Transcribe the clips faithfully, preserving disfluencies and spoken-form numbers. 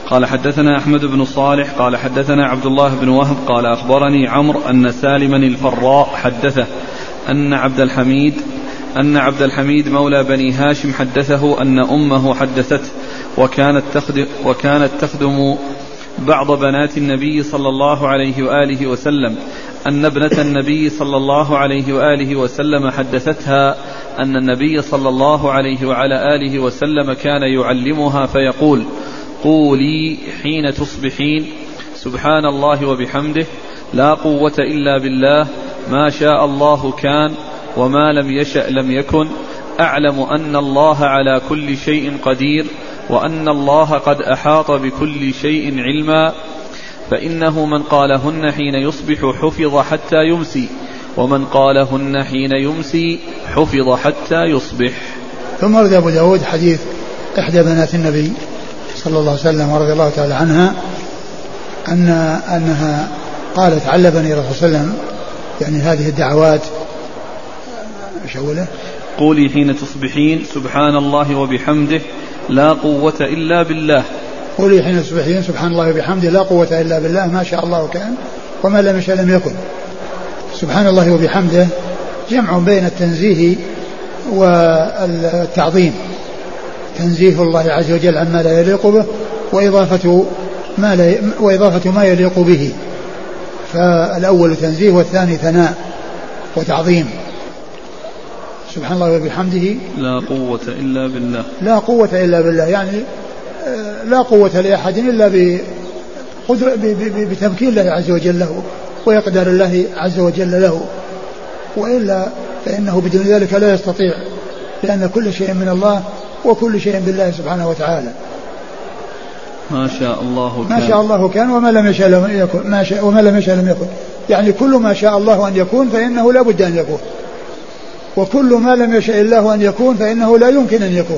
قال حدثنا أحمد بن صالح قال حدثنا عبد الله بن وهب قال أخبرني عمرو أن سالما الفراء حدثه أن عبد الحميد أن عبد الحميد مولى بني هاشم حدثه أن أمه حدثته وكانت تخدم, وكانت تخدم بعض بنات النبي صلى الله عليه وآله وسلم أن ابنة النبي صلى الله عليه وآله وسلم حدثتها أن النبي صلى الله عليه وعلى آله وسلم كان يعلمها فيقول: قولي حين تصبحين سبحان الله وبحمده لا قوة إلا بالله ما شاء الله كان وما لم يشأ لم يكن أعلم أن الله على كل شيء قدير وأن الله قد أحاط بكل شيء علما فإنه من قالهن حين يصبح حفظ حتى يمسي ومن قالهن حين يمسي حفظ حتى يصبح. ثم ورد أبو داود حديث إحدى بنات النبي صلى الله عليه وسلم ورضي الله تعالى عنها أن أنها قالت: علمني الرسول صلى الله عليه وسلم يعني هذه الدعوات. ايش اوله؟ قولي حين تصبحين سبحان الله وبحمده لا قوة إلا بالله. قولي حين تصبحين سبحان الله وبحمده لا قوة إلا بالله ما شاء الله كان وما لم يشاء لم يكن. سبحان الله وبحمده جمع بين التنزيه والتعظيم، تنزيه الله عز وجل عما لا يليق به وإضافة ما, لا وإضافة ما يليق به، فالأول تنزيه والثاني ثناء وتعظيم. سبحان الله وبحمده لا قوة إلا بالله، لا قوة إلا بالله يعني لا قوة لأحد إلا بتمكين الله عز وجل له ويقدر الله عز وجل له، وإلا فإنه بدون ذلك لا يستطيع، لأن كل شيء من الله وكل شيء بالله سبحانه وتعالى. ما شاء الله كان ما شاء الله كان وما لم يشاء لم يكن ما شاء وما لم يشاء لم يكن، يعني كل ما شاء الله أن يكون فإنه لا بد أن يكون، وكل ما لم يشاء الله أن يكون فإنه لا يمكن أن يكون.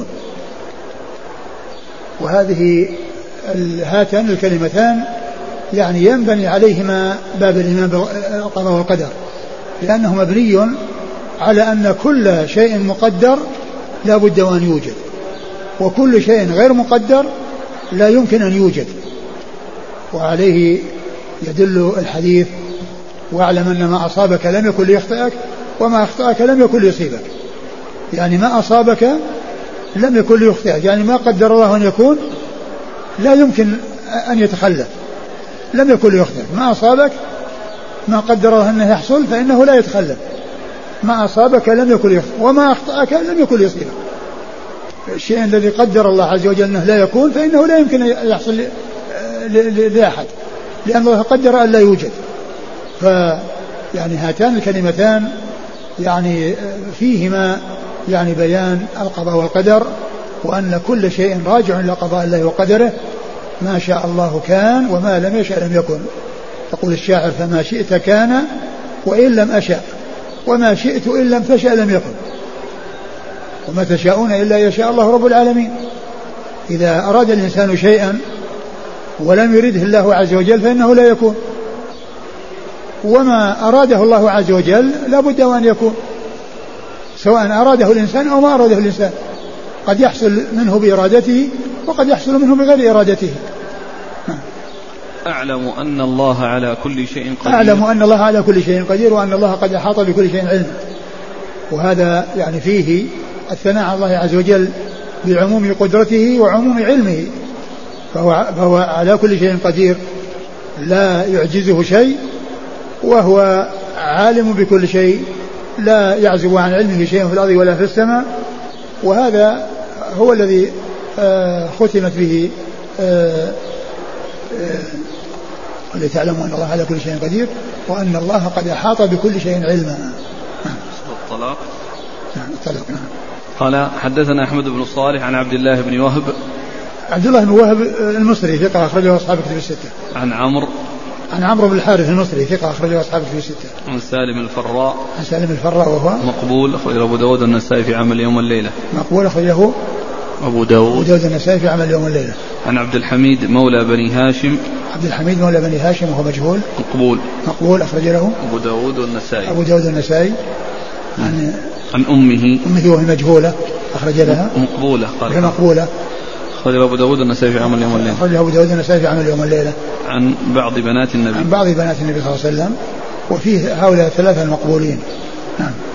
وهذه هاتان الكلمتان يعني ينبني عليهما باب الإيمان بالقضاء والقدر، لأنه مبني على أن كل شيء مقدر لا بد وأن يوجد، وكل شيء غير مقدر لا يمكن أن يوجد. وعليه يدل الحديث: واعلم أن ما أصابك لم يكن ليخطئك وما أخطأك لم يكن ليصيبك. يعني ما أصابك لم يكن ليخطئك، يعني ما قدر الله أن يكون لا يمكن أن يتخلف، لم يكن ليخطئك. ما أصابك ما قدر الله أنه يحصل فإنه لا يتخلف، ما أصابك لم يكن ليخطئك وما أخطأك لم يكن ليصيبك. الشيء الذي قدر الله عز وجل أنه لا يكون فإنه لا يمكن أن يحصل لأحد، لأن الله قدر أن لا يوجد. فيعني هاتان الكلمتان يعني فيهما يعني بيان القضاء والقدر، وأن كل شيء راجع إلى قضاء الله وقدره. ما شاء الله كان وما لم يشأ لم يكن. يقول الشاعر: فما شئت كان وإن لم أشأ وما شئت إن لم تشأ لم يكن وما تشاءون إلا يشاء الله رب العالمين. إذا أراد الإنسان شيئا ولم يرده الله عز وجل فإنه لا يكون، وما أراده الله عز وجل لا بد وأن يكون، سواء أراده الإنسان أو ما أراده الإنسان. قد يحصل منه بإرادته وقد يحصل منه بغير إرادته. أعلم أن الله على كل شيء قدير أعلم أن الله على كل شيء قدير وأن الله قد أحاط بكل شيء علما. وهذا يعني فيه الثناء على الله عز وجل بعموم قدرته وعموم علمه، فهو, فهو على كل شيء قدير لا يعجزه شيء، وهو عالم بكل شيء لا يعزب عن علمه شيء في الأرض ولا في السماء. وهذا هو الذي ختمت به ولتعلموا أن الله على كل شيء قدير وأن الله قد أحاط بكل شيء علما. الطلاق. الطلاق. قال حدثنا أحمد بن صالح عن عبد الله بن وهب. عبد الله بن وهب المصري ثقة أخرجه أصحاب كتب الستة. عن عمرو عن عمرو بن الحارث المصري ثقة أخرجه أصحاب كتب الستة. عن سالم الفراء. عن سالم الفراء وهو مقبول أخرجه أبو داود والنسائي في عمل يوم والليلة. مقبول أخرجه أبو داود أبو داود والنسائي في عمل يوم والليلة. عن عبد الحميد مولى بني هاشم. عبد الحميد مولى بني هاشم وهو مجهول. مقبول مقبول أخرج له أبو داود والنسائي. أبو داود والنسائي. عن عن أمه أمه وهي مجهولة أخرج لها. مقبولة قال مقبولة أخرجه أبو داود النسائي في عمل اليوم والليلة. أخرجه أبو داود النسائي في عمل اليوم والليلة. عن بعض بنات النبي. عن بعض بنات النبي صلى الله عليه وسلم، وفيه هؤلاء ثلاثة المقبولين. نعم.